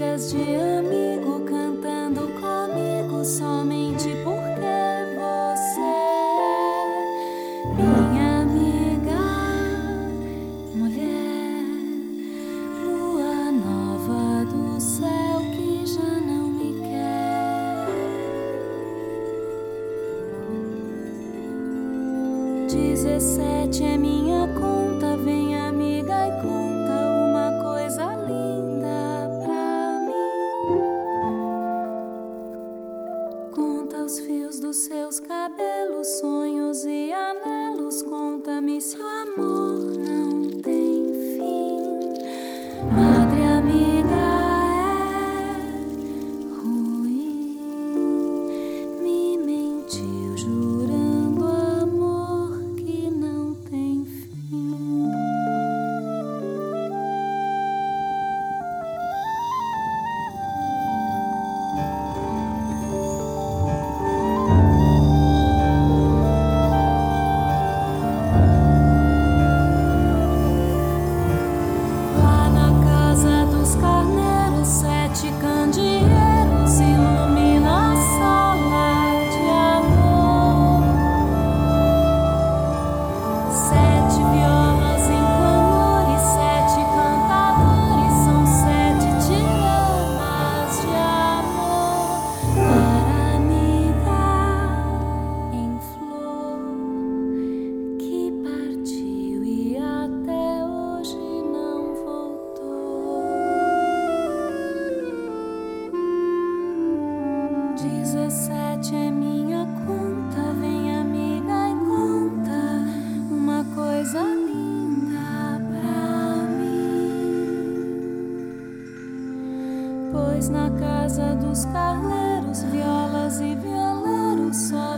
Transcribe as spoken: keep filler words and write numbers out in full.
amigas de amigo cantando comigo somente porque você é minha amiga, mulher, lua nova do céu que já não me quer. Dezessete é minha conta, vem amiga e conta uma coisa linda pra mim. Conta os fios dos seus cabelos, sonhos e anelos, conta-me se o amor não tem fim. Madre amiga é ruim, me mentiu jurando amor que não tem fim. Lá na casa dos carneiros, sete candeeiros iluminam a sala de amor. Sete violas em clamor e sete cantadores, são sete tiramas de amor. Para amiga em flor que partiu e até hoje não voltou. Dezessete é minha conta, vem amiga e conta uma coisa linda pra mim. Pois na casa dos carneiros, violas e violeiros só